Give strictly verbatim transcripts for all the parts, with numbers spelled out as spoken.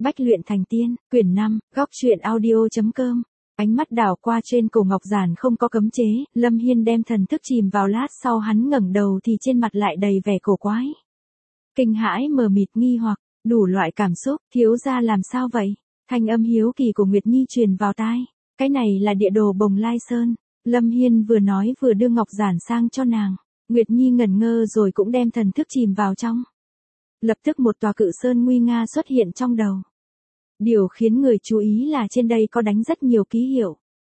Bách luyện thành tiên, quyển năm, góc truyện audio.com. Ánh mắt đảo qua trên cổ ngọc giản không có cấm chế, Lâm Hiên đem thần thức chìm vào, lát sau hắn ngẩng đầu thì trên mặt lại đầy vẻ cổ quái. Kinh hãi, mờ mịt, nghi hoặc, đủ loại cảm xúc. Thiếu gia làm sao vậy? Thanh âm hiếu kỳ của Nguyệt Nhi truyền vào tai. Cái này là địa đồ Bồng Lai Sơn. Lâm Hiên vừa nói vừa đưa ngọc giản sang cho nàng. Nguyệt Nhi ngẩn ngơ rồi cũng đem thần thức chìm vào trong. Lập tức một tòa cự sơn nguy nga xuất hiện trong đầu. Điều khiến người chú ý là trên đây có đánh rất nhiều ký hiệu.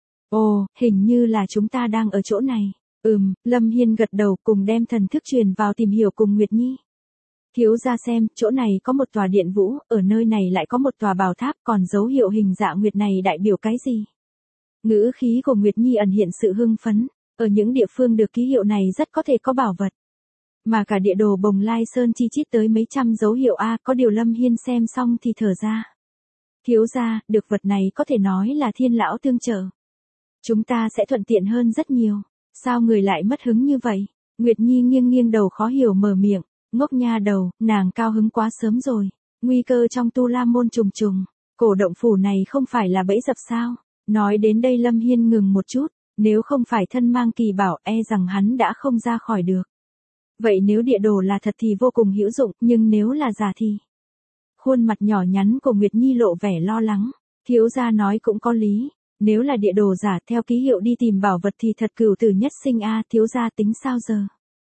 Ồ, hình như là chúng ta đang ở chỗ này. Ừm, Lâm Hiên gật đầu cùng đem thần thức truyền vào tìm hiểu cùng Nguyệt Nhi. Thiếu gia xem, chỗ này có một tòa điện vũ, ở nơi này lại có một tòa bảo tháp, còn dấu hiệu hình dạng nguyệt này đại biểu cái gì? Ngữ khí của Nguyệt Nhi ẩn hiện sự hưng phấn, ở những địa phương được ký hiệu này rất có thể có bảo vật. Mà cả địa đồ Bồng Lai Sơn chi chít tới mấy trăm dấu hiệu a, có điều Lâm Hiên xem xong thì thở ra. Thiếu gia, được vật này có thể nói là thiên lão tương trợ. Chúng ta sẽ thuận tiện hơn rất nhiều. Sao người lại mất hứng như vậy? Nguyệt Nhi nghiêng nghiêng đầu khó hiểu mở miệng. Ngốc nha đầu, nàng cao hứng quá sớm rồi. Nguy cơ trong Tu La Môn trùng trùng. Cổ động phủ này không phải là bẫy dập sao? Nói đến đây Lâm Hiên ngừng một chút. Nếu không phải thân mang kỳ bảo, e rằng hắn đã không ra khỏi được. Vậy nếu địa đồ là thật thì vô cùng hữu dụng, nhưng nếu là giả thì... Khuôn mặt nhỏ nhắn của Nguyệt Nhi lộ vẻ lo lắng. Thiếu gia nói cũng có lý. Nếu là địa đồ giả theo ký hiệu đi tìm bảo vật thì thật cửu tử nhất sinh a, thiếu gia tính sao giờ?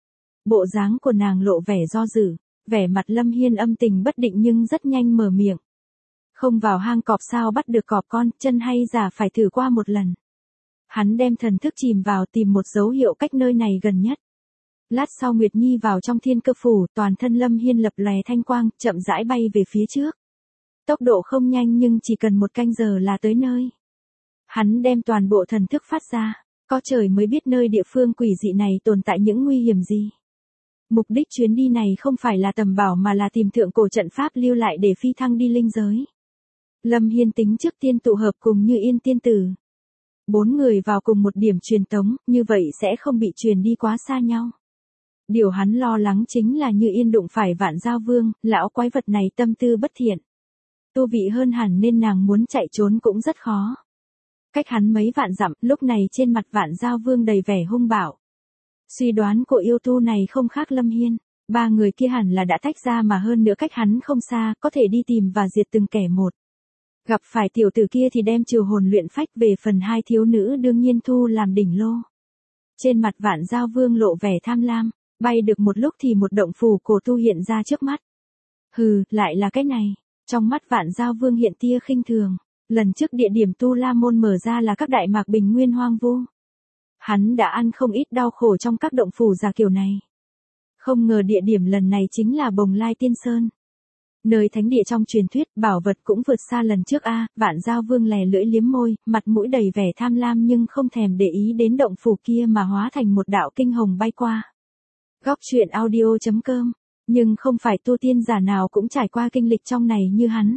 Bộ dáng của nàng lộ vẻ do dự, vẻ mặt Lâm Hiên âm tình bất định nhưng rất nhanh mở miệng. Không vào hang cọp sao bắt được cọp con, chân hay giả phải thử qua một lần. Hắn đem thần thức chìm vào tìm một dấu hiệu cách nơi này gần nhất. Lát sau Nguyệt Nhi vào trong thiên cơ phủ, toàn thân Lâm Hiên lập lòe thanh quang, chậm rãi bay về phía trước. Tốc độ không nhanh nhưng chỉ cần một canh giờ là tới nơi. Hắn đem toàn bộ thần thức phát ra, có trời mới biết nơi địa phương quỷ dị này tồn tại những nguy hiểm gì. Mục đích chuyến đi này không phải là tầm bảo mà là tìm thượng cổ trận pháp lưu lại để phi thăng đi linh giới. Lâm Hiên tính trước tiên tụ hợp cùng Như Yên tiên tử. Bốn người vào cùng một điểm truyền tống, như vậy sẽ không bị truyền đi quá xa nhau. Điều hắn lo lắng chính là Như Yên đụng phải Vạn Giao Vương, lão quái vật này tâm tư bất thiện. Tu vị hơn hẳn nên nàng muốn chạy trốn cũng rất khó. Cách hắn mấy vạn dặm, lúc này trên mặt Vạn Giao Vương đầy vẻ hung bạo. Suy đoán của yêu tu này không khác Lâm Hiên, ba người kia hẳn là đã tách ra mà hơn nữa cách hắn không xa, có thể đi tìm và diệt từng kẻ một. Gặp phải tiểu tử kia thì đem trừ hồn luyện phách, về phần hai thiếu nữ đương nhiên thu làm đỉnh lô. Trên mặt Vạn Giao Vương lộ vẻ tham lam, bay được một lúc thì một động phủ cổ tu hiện ra trước mắt. Hừ, lại là cái này. Trong mắt Vạn Giao Vương hiện tia khinh thường. Lần trước địa điểm Tu La Môn mở ra là các đại mạc bình nguyên hoang vu. Hắn đã ăn không ít đau khổ trong các động phủ giả kiểu này. Không ngờ địa điểm lần này chính là Bồng Lai Tiên Sơn. Nơi thánh địa trong truyền thuyết, bảo vật cũng vượt xa lần trước a. Vạn Giao Vương lè lưỡi liếm môi, mặt mũi đầy vẻ tham lam nhưng không thèm để ý đến động phủ kia mà hóa thành một đạo kinh hồng bay qua. Góc truyện audio.com. Nhưng không phải tu tiên giả nào cũng trải qua kinh lịch trong này như hắn.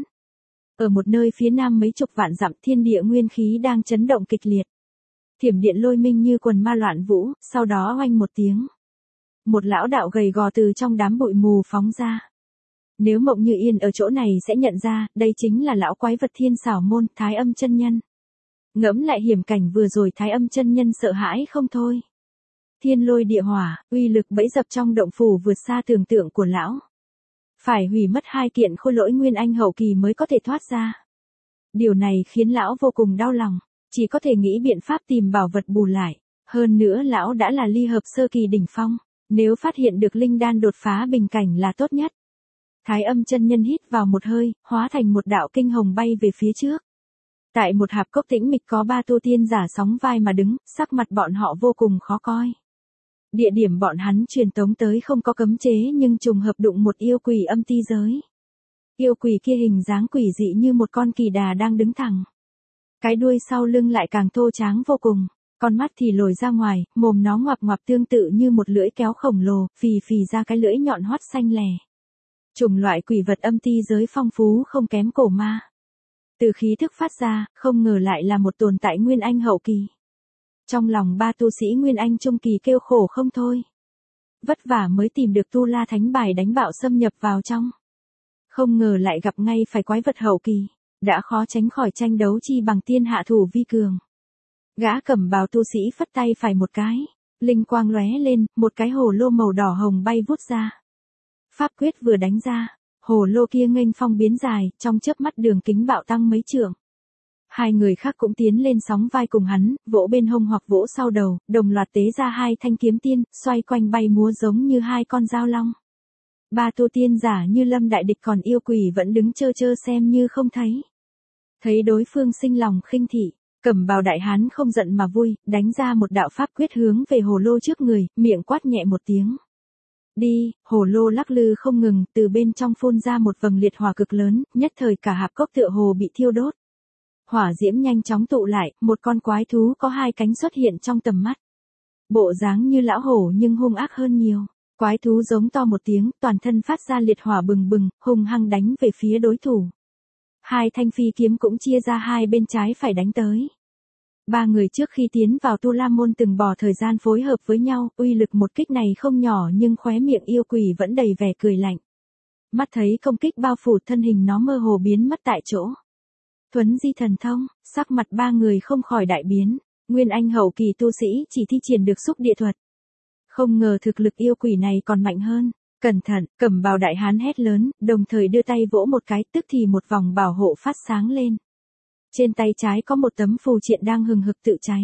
Ở một nơi phía nam mấy chục vạn dặm, thiên địa nguyên khí đang chấn động kịch liệt. Thiểm điện lôi minh như quần ma loạn vũ, sau đó oanh một tiếng. Một lão đạo gầy gò từ trong đám bụi mù phóng ra. Nếu Mộng Như Yên ở chỗ này sẽ nhận ra, đây chính là lão quái vật Thiên Xảo Môn, Thái Âm chân nhân. Ngẫm lại hiểm cảnh vừa rồi, Thái Âm chân nhân sợ hãi không thôi. Thiên lôi địa hỏa, uy lực bẫy dập trong động phủ vượt xa tưởng tượng của lão. Phải hủy mất hai kiện khôi lỗi nguyên anh hậu kỳ mới có thể thoát ra. Điều này khiến lão vô cùng đau lòng, chỉ có thể nghĩ biện pháp tìm bảo vật bù lại. Hơn nữa lão đã là ly hợp sơ kỳ đỉnh phong, nếu phát hiện được linh đan đột phá bình cảnh là tốt nhất. Thái Âm chân nhân hít vào một hơi, hóa thành một đạo kinh hồng bay về phía trước. Tại một hạp cốc tĩnh mịch có ba tu tiên giả sóng vai mà đứng, sắc mặt bọn họ vô cùng khó coi. Địa điểm bọn hắn truyền tống tới không có cấm chế nhưng trùng hợp đụng một yêu quỷ âm ti giới. Yêu quỷ kia hình dáng quỷ dị như một con kỳ đà đang đứng thẳng. Cái đuôi sau lưng lại càng thô tráng vô cùng, con mắt thì lồi ra ngoài, mồm nó ngoạp ngoạp tương tự như một lưỡi kéo khổng lồ, phì phì ra cái lưỡi nhọn hoắt xanh lè. Chủng loại quỷ vật âm ti giới phong phú không kém cổ ma. Từ khí thức phát ra, không ngờ lại là một tồn tại nguyên anh hậu kỳ. Trong lòng ba tu sĩ nguyên anh trung kỳ kêu khổ không thôi. Vất vả mới tìm được Tu La Thánh bài đánh bạo xâm nhập vào trong. Không ngờ lại gặp ngay phải quái vật hậu kỳ, đã khó tránh khỏi tranh đấu chi bằng tiên hạ thủ vi cường. Gã cẩm bào tu sĩ phất tay phải một cái, linh quang lóe lên, một cái hồ lô màu đỏ hồng bay vút ra. Pháp quyết vừa đánh ra, hồ lô kia nghênh phong biến dài, trong chớp mắt đường kính bạo tăng mấy trượng. Hai người khác cũng tiến lên sóng vai cùng hắn, vỗ bên hông hoặc vỗ sau đầu, đồng loạt tế ra hai thanh kiếm tiên, xoay quanh bay múa giống như hai con dao long. Ba tu tiên giả như lâm đại địch còn yêu quỷ vẫn đứng chơ chơ xem như không thấy. Thấy đối phương sinh lòng khinh thị, cẩm bào đại hán không giận mà vui, đánh ra một đạo pháp quyết hướng về hồ lô trước người, miệng quát nhẹ một tiếng. Đi, hồ lô lắc lư không ngừng, từ bên trong phun ra một vầng liệt hỏa cực lớn, nhất thời cả hạp cốc tựa hồ bị thiêu đốt. Hỏa diễm nhanh chóng tụ lại, một con quái thú có hai cánh xuất hiện trong tầm mắt. Bộ dáng như lão hổ nhưng hung ác hơn nhiều. Quái thú giống to một tiếng, toàn thân phát ra liệt hỏa bừng bừng, hung hăng đánh về phía đối thủ. Hai thanh phi kiếm cũng chia ra hai bên trái phải đánh tới. Ba người trước khi tiến vào Tu La Môn từng bỏ thời gian phối hợp với nhau, uy lực một kích này không nhỏ nhưng khóe miệng yêu quỷ vẫn đầy vẻ cười lạnh. Mắt thấy công kích bao phủ thân hình nó mơ hồ biến mất tại chỗ. Thuấn di thần thông, sắc mặt ba người không khỏi đại biến, Nguyên Anh hậu kỳ tu sĩ chỉ thi triển được xúc địa thuật. Không ngờ thực lực yêu quỷ này còn mạnh hơn. Cẩn thận, cẩm bào đại hán hét lớn, đồng thời đưa tay vỗ một cái, tức thì một vòng bảo hộ phát sáng lên. Trên tay trái có một tấm phù triện đang hừng hực tự cháy.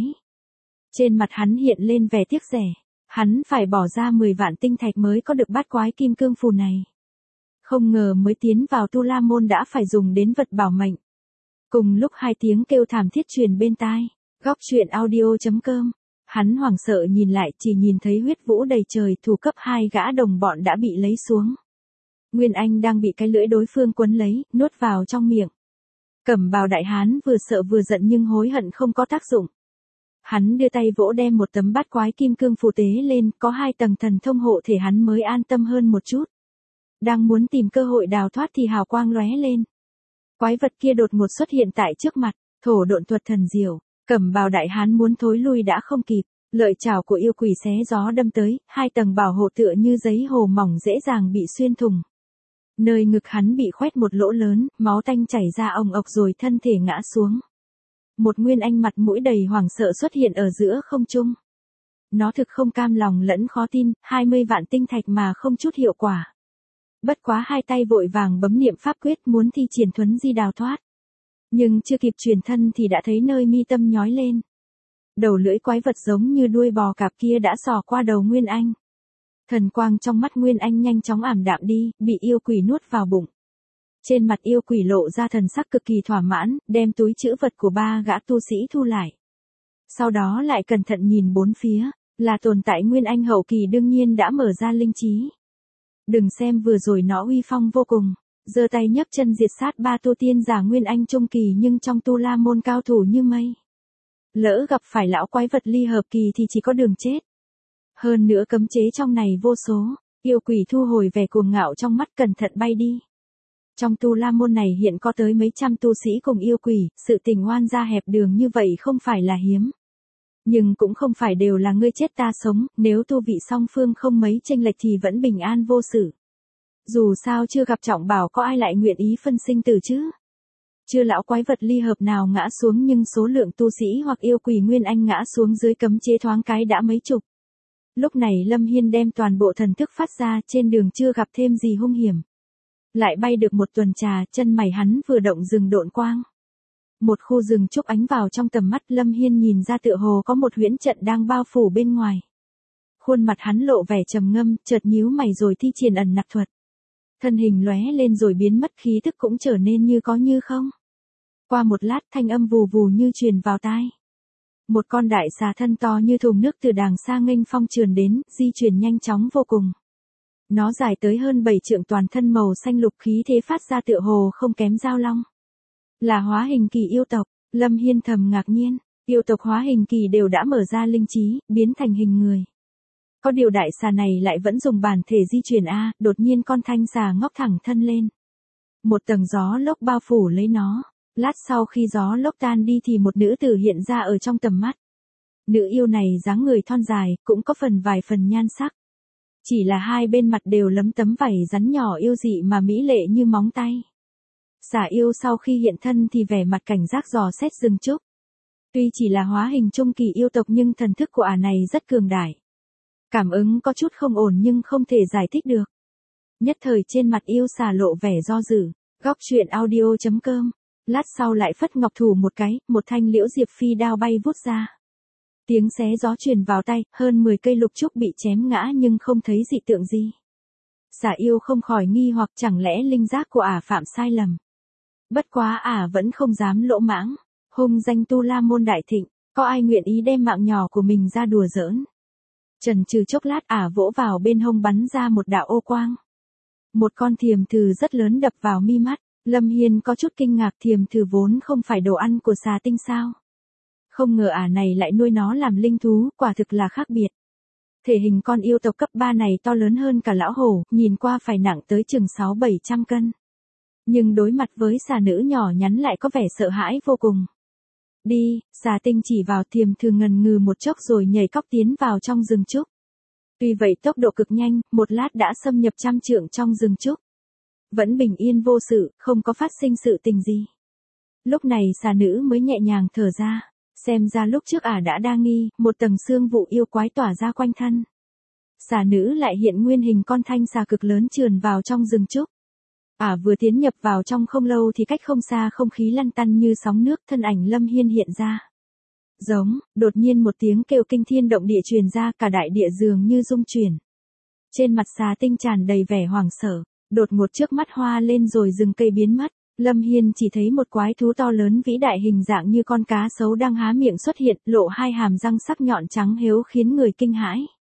Trên mặt hắn hiện lên vẻ tiếc rẻ, hắn phải bỏ ra mười vạn tinh thạch mới có được bát quái kim cương phù này. Không ngờ mới tiến vào Tu La Môn đã phải dùng đến vật bảo mệnh. Cùng lúc hai tiếng kêu thảm thiết truyền bên tai, góc truyện audio chấm com. Hắn hoảng sợ nhìn lại, chỉ nhìn thấy huyết vũ đầy trời, thủ cấp hai gã đồng bọn đã bị lấy xuống. Nguyên Anh đang bị cái lưỡi đối phương quấn lấy, nuốt vào trong miệng. Cẩm bào đại hán vừa sợ vừa giận nhưng hối hận không có tác dụng. Hắn đưa tay vỗ đem một tấm bát quái kim cương phù tế lên, có hai tầng thần thông hộ thể hắn mới an tâm hơn một chút. Đang muốn tìm cơ hội đào thoát thì hào quang lóe lên. Quái vật kia đột ngột xuất hiện tại trước mặt, thổ độn thuật thần diệu. Cẩm bào đại hán muốn thối lui đã không kịp, lợi chảo của yêu quỷ xé gió đâm tới, hai tầng bảo hộ tựa như giấy hồ mỏng dễ dàng bị xuyên thủng. Nơi ngực hắn bị khoét một lỗ lớn, máu tanh chảy ra ồng ộc rồi thân thể ngã xuống. Một Nguyên Anh mặt mũi đầy hoảng sợ xuất hiện ở giữa không trung. Nó thực không cam lòng lẫn khó tin, hai mươi vạn tinh thạch mà không chút hiệu quả. Bất quá hai tay vội vàng bấm niệm pháp quyết muốn thi triển thuấn di đào thoát. Nhưng chưa kịp truyền thân thì đã thấy nơi mi tâm nhói lên. Đầu lưỡi quái vật giống như đuôi bò cạp kia đã xò qua đầu Nguyên Anh. Thần quang trong mắt Nguyên Anh nhanh chóng ảm đạm đi, bị yêu quỷ nuốt vào bụng. Trên mặt yêu quỷ lộ ra thần sắc cực kỳ thỏa mãn, đem túi trữ vật của ba gã tu sĩ thu lại. Sau đó lại cẩn thận nhìn bốn phía, là tồn tại Nguyên Anh hậu kỳ đương nhiên đã mở ra linh trí. Đừng xem vừa rồi nó uy phong vô cùng. Giơ tay nhấc chân diệt sát ba tu tiên giả Nguyên Anh trung kỳ nhưng trong Tu La Môn cao thủ như mây. Lỡ gặp phải lão quái vật ly hợp kỳ thì chỉ có đường chết. Hơn nữa cấm chế trong này vô số, yêu quỷ thu hồi vẻ cuồng ngạo trong mắt cẩn thận bay đi. Trong Tu La Môn này hiện có tới mấy trăm tu sĩ cùng yêu quỷ, sự tình oan gia hẹp đường như vậy không phải là hiếm. Nhưng cũng không phải đều là ngươi chết ta sống, nếu tu vị song phương không mấy chênh lệch thì vẫn bình an vô sự. Dù sao chưa gặp trọng bảo có ai lại nguyện ý phân sinh tử chứ. Chưa lão quái vật ly hợp nào ngã xuống nhưng số lượng tu sĩ hoặc yêu quỷ Nguyên Anh ngã xuống dưới cấm chế thoáng cái đã mấy chục. Lúc này Lâm Hiên đem toàn bộ thần thức phát ra, trên đường chưa gặp thêm gì hung hiểm. Lại bay được một tuần trà, chân mày hắn vừa động rừng độn quang. Một khu rừng trúc ánh vào trong tầm mắt, Lâm Hiên nhìn ra tựa hồ có một huyễn trận đang bao phủ bên ngoài. Khuôn mặt hắn lộ vẻ trầm ngâm, chợt nhíu mày rồi thi triển ẩn nặc thuật. Thân hình lóe lên rồi biến mất, khí tức cũng trở nên như có như không. Qua một lát thanh âm vù vù như truyền vào tai. Một con đại xà thân to như thùng nước từ đàng xa nghênh phong trườn đến, di chuyển nhanh chóng vô cùng. Nó dài tới hơn bảy trượng, toàn thân màu xanh lục, khí thế phát ra tựa hồ không kém dao long. Là hóa hình kỳ yêu tộc, Lâm Hiên thầm ngạc nhiên, yêu tộc hóa hình kỳ đều đã mở ra linh trí, biến thành hình người. Có điều đại xà này lại vẫn dùng bản thể di chuyển a, đột nhiên con thanh xà ngóc thẳng thân lên. Một tầng gió lốc bao phủ lấy nó, lát sau khi gió lốc tan đi thì một nữ tử hiện ra ở trong tầm mắt. Nữ yêu này dáng người thon dài, cũng có phần vài phần nhan sắc. Chỉ là hai bên mặt đều lấm tấm vảy rắn nhỏ yêu dị mà mỹ lệ như móng tay. Xà yêu sau khi hiện thân thì vẻ mặt cảnh giác dò xét rừng trúc. Tuy chỉ là hóa hình trung kỳ yêu tộc nhưng thần thức của ả này rất cường đại. Cảm ứng có chút không ổn nhưng không thể giải thích được. Nhất thời trên mặt yêu xà lộ vẻ do dự. Góc truyện audio chấm com. Lát sau lại phất ngọc thủ một cái, một thanh liễu diệp phi đao bay vút ra. Tiếng xé gió truyền vào tay, hơn mười cây lục trúc bị chém ngã nhưng không thấy dị tượng gì. Xà yêu không khỏi nghi hoặc chẳng lẽ linh giác của ả phạm sai lầm. Bất quá ả vẫn không dám lỗ mãng. Hung danh Tu La Môn đại thịnh, có ai nguyện ý đem mạng nhỏ của mình ra đùa giỡn. Chần chừ chốc lát ả vỗ vào bên hông bắn ra một đạo ô quang. Một con thiềm thử rất lớn đập vào mi mắt, Lâm Hiên có chút kinh ngạc, thiềm thử vốn không phải đồ ăn của xà tinh sao. Không ngờ ả này lại nuôi nó làm linh thú, quả thực là khác biệt. Thể hình con yêu tộc cấp ba này to lớn hơn cả lão hổ, nhìn qua phải nặng tới chừng sáu bảy trăm cân. Nhưng đối mặt với xà nữ nhỏ nhắn lại có vẻ sợ hãi vô cùng. Đi, xà tinh chỉ vào, thiềm thử ngần ngừ một chốc rồi nhảy cóc tiến vào trong rừng trúc. Tuy vậy tốc độ cực nhanh, một lát đã xâm nhập trăm trượng trong rừng trúc. Vẫn bình yên vô sự, không có phát sinh sự tình gì. Lúc này xà nữ mới nhẹ nhàng thở ra, xem ra lúc trước ả đã đa nghi, một tầng xương vụ yêu quái tỏa ra quanh thân. Xà nữ lại hiện nguyên hình con thanh xà cực lớn trườn vào trong rừng trúc. Ả vừa tiến nhập vào trong không lâu thì cách không xa không khí lăn tăn như sóng nước, thân ảnh Lâm Hiên hiện ra. Giống, đột nhiên một tiếng kêu kinh thiên động địa truyền ra, cả đại địa dường như rung chuyển. Trên mặt xà tinh tràn đầy vẻ hoảng sợ, đột ngột trước mắt hoa lên rồi rừng cây biến mất. Lâm Hiên chỉ thấy một quái thú to lớn vĩ đại hình dạng như con cá sấu đang há miệng xuất hiện, lộ hai hàm răng sắc nhọn trắng héo khiến người kinh hãi.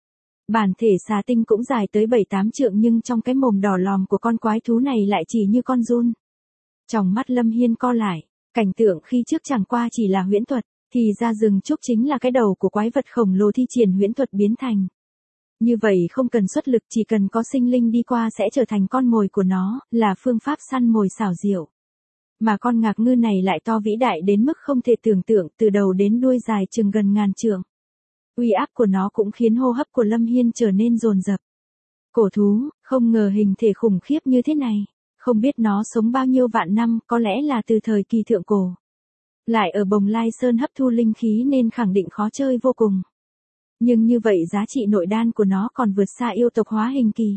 Bản thể xà tinh cũng dài tới bảy tám trượng nhưng trong cái mồm đỏ lòm của con quái thú này lại chỉ như con giun. Trong mắt Lâm Hiên co lại, cảnh tượng khi trước chẳng qua chỉ là huyễn thuật, thì ra rừng trúc chính là cái đầu của quái vật khổng lồ thi triển huyễn thuật biến thành. Như vậy không cần xuất lực, chỉ cần có sinh linh đi qua sẽ trở thành con mồi của nó, là phương pháp săn mồi xảo diệu. Mà con ngạc ngư này lại to vĩ đại đến mức không thể tưởng tượng, từ đầu đến đuôi dài chừng gần ngàn trượng. Uy áp của nó cũng khiến hô hấp của Lâm Hiên trở nên dồn dập. Cổ thú, không ngờ hình thể khủng khiếp như thế này, không biết nó sống bao nhiêu vạn năm, có lẽ là từ thời kỳ thượng cổ. Lại ở Bồng Lai Sơn hấp thu linh khí nên khẳng định khó chơi vô cùng. Nhưng như vậy giá trị nội đan của nó còn vượt xa yêu tộc hóa hình kỳ.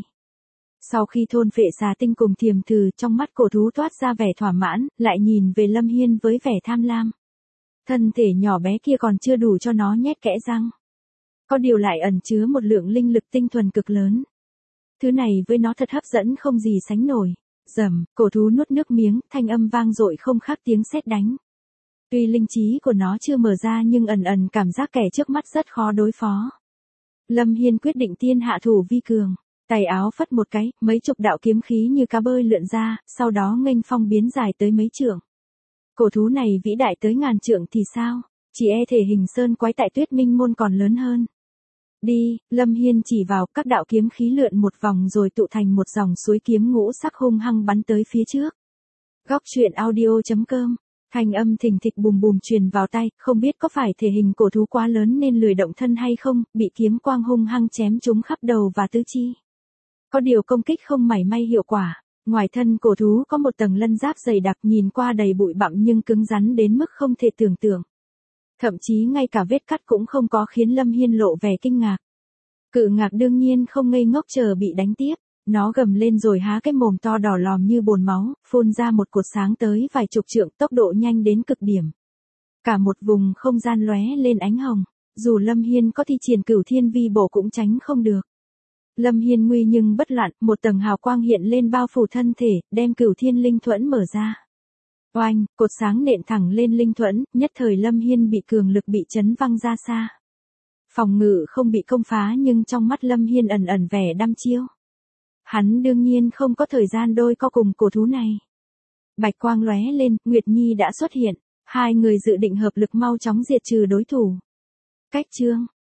Sau khi thôn phệ xà tinh cùng thiềm thử, trong mắt cổ thú toát ra vẻ thỏa mãn, lại nhìn về Lâm Hiên với vẻ tham lam. Thân thể nhỏ bé kia còn chưa đủ cho nó nhét kẽ răng. Có điều lại ẩn chứa một lượng linh lực tinh thuần cực lớn. Thứ này với nó thật hấp dẫn không gì sánh nổi. Rầm, cổ thú nuốt nước miếng, thanh âm vang dội không khác tiếng sét đánh. Tuy linh trí của nó chưa mở ra nhưng ẩn ẩn cảm giác kẻ trước mắt rất khó đối phó. Lâm Hiên quyết định tiên hạ thủ vi cường. Tay áo phất một cái, mấy chục đạo kiếm khí như cá bơi lượn ra, sau đó nghênh phong biến dài tới mấy trượng. Cổ thú này vĩ đại tới ngàn trượng thì sao? Chỉ e thể hình sơn quái tại Tuyết Minh Môn còn lớn hơn. Đi, Lâm Hiên chỉ vào, các đạo kiếm khí lượn một vòng rồi tụ thành một dòng suối kiếm ngũ sắc hung hăng bắn tới phía trước. Góc truyện audio chấm com. Thanh âm thình thịch bùm bùm truyền vào tai, không biết có phải thể hình cổ thú quá lớn nên lười động thân hay không, bị kiếm quang hung hăng chém trúng khắp đầu và tứ chi. Có điều công kích không mảy may hiệu quả. Ngoài thân cổ thú có một tầng lân giáp dày đặc, nhìn qua đầy bụi bặm nhưng cứng rắn đến mức không thể tưởng tượng. Thậm chí ngay cả vết cắt cũng không có, khiến Lâm Hiên lộ vẻ kinh ngạc. Cự ngạc đương nhiên không ngây ngốc chờ bị đánh tiếp. Nó gầm lên rồi há cái mồm to đỏ lòm như bồn máu, phun ra một cột sáng tới vài chục trượng, tốc độ nhanh đến cực điểm. Cả một vùng không gian lóe lên ánh hồng, dù Lâm Hiên có thi triển Cửu Thiên Vi Bổ cũng tránh không được. Lâm Hiên nguy nhưng bất loạn, một tầng hào quang hiện lên bao phủ thân thể, đem Cửu Thiên Linh Thuẫn mở ra. Oanh, cột sáng nện thẳng lên linh thuẫn, nhất thời Lâm Hiên bị cường lực bị chấn văng ra xa. Phòng ngự không bị công phá nhưng trong mắt Lâm Hiên ẩn ẩn vẻ đăm chiêu. Hắn đương nhiên không có thời gian đôi co cùng cổ thú này. Bạch quang lóe lên, Nguyệt Nhi đã xuất hiện, hai người dự định hợp lực mau chóng diệt trừ đối thủ. Cách chương